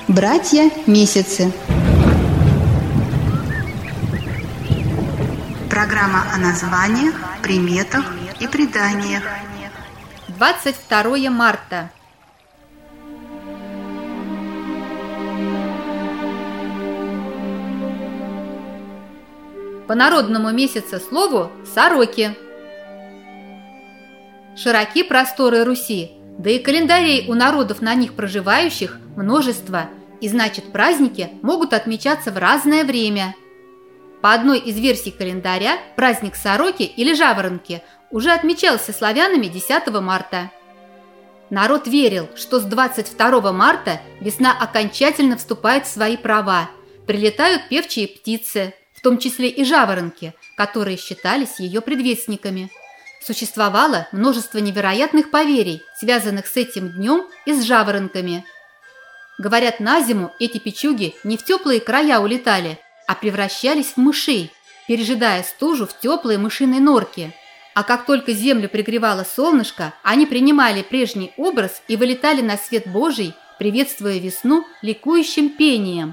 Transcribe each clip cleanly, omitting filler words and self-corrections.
Братья-месяцы. Программа о названиях, приметах и преданиях. 22 марта. По народному месяцеслову сороки. Широки просторы Руси, да и календарей у народов, на них проживающих, множество, и значит, праздники могут отмечаться в разное время. По одной из версий календаря праздник сороки или жаворонки уже отмечался славянами 10 марта. Народ верил, что с 22 марта весна окончательно вступает в свои права, прилетают певчие птицы, в том числе и жаворонки, которые считались ее предвестниками. Существовало множество невероятных поверий, связанных с этим днем и с жаворонками. Говорят, на зиму эти печуги не в теплые края улетали, а превращались в мышей, пережидая стужу в теплой мышиной норке. А как только землю пригревало солнышко, они принимали прежний образ и вылетали на свет Божий, приветствуя весну ликующим пением.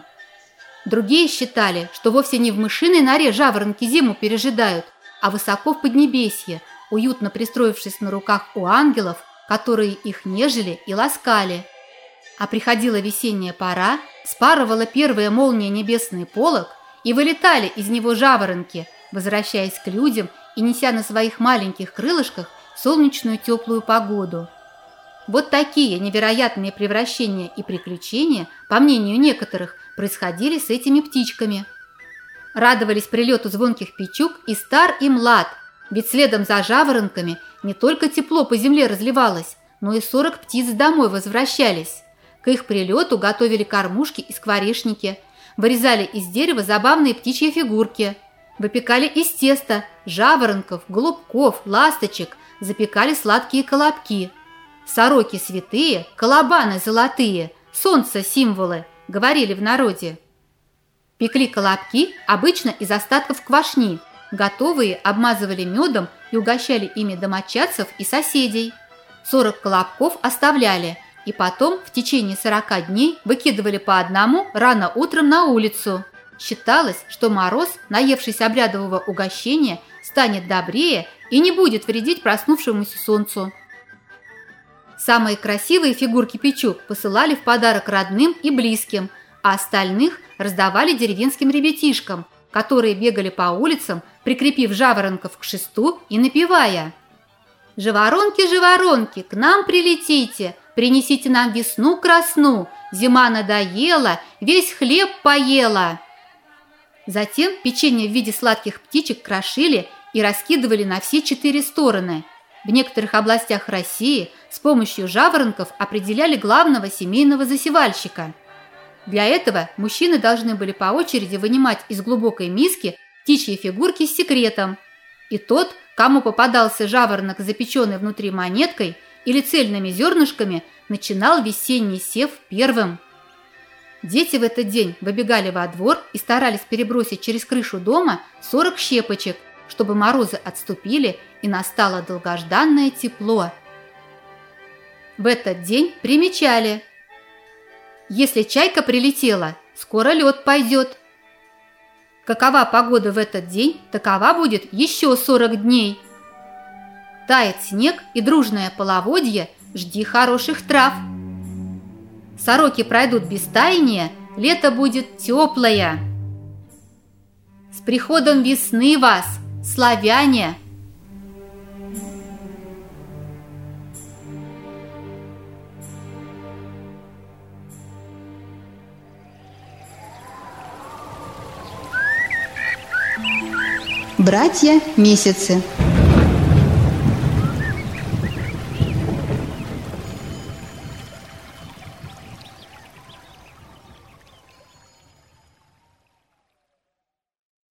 Другие считали, что вовсе не в мышиной норе жаворонки зиму пережидают, а высоко в Поднебесье, уютно пристроившись на руках у ангелов, которые их нежели и ласкали. А приходила весенняя пора, спарывала первая молния небесный полог, и вылетали из него жаворонки, возвращаясь к людям и неся на своих маленьких крылышках солнечную теплую погоду. Вот такие невероятные превращения и приключения, по мнению некоторых, происходили с этими птичками. Радовались прилету звонких печуг и стар, и млад, ведь следом за жаворонками не только тепло по земле разливалось, но и 40 птиц домой возвращались. К их прилету готовили кормушки и скворечники, вырезали из дерева забавные птичьи фигурки, выпекали из теста жаворонков, голубков, ласточек, запекали сладкие колобки. Сороки святые, колобаны золотые, солнце символы, говорили в народе. Пекли колобки обычно из остатков квашни, готовые обмазывали медом и угощали ими домочадцев и соседей. 40 колобков оставляли, и потом в течение 40 дней выкидывали по одному рано утром на улицу. Считалось, что мороз, наевшись обрядового угощения, станет добрее и не будет вредить проснувшемуся солнцу. Самые красивые фигурки печуг посылали в подарок родным и близким, а остальных раздавали деревенским ребятишкам, которые бегали по улицам, прикрепив жаворонков к шесту и напевая: «Жаворонки, жаворонки, к нам прилетите, принесите нам весну красну, зима надоела, весь хлеб поела». Затем печенье в виде сладких птичек крошили и раскидывали на все 4 стороны. В некоторых областях России с помощью жаворонков определяли главного семейного засевальщика. Для этого мужчины должны были по очереди вынимать из глубокой миски птичьи фигурки с секретом. И тот, кому попадался жаворонок, запеченный внутри монеткой или цельными зернышками, начинал весенний сев первым. Дети в этот день выбегали во двор и старались перебросить через крышу дома 40 щепочек, чтобы морозы отступили и настало долгожданное тепло. В этот день примечали: если чайка прилетела, скоро лед пойдет. Какова погода в этот день, такова будет еще 40 дней. Тает снег и дружное половодье, жди хороших трав. Сороки пройдут без таяния, лето будет теплое. С приходом весны вас, славяне! Братья-месяцы.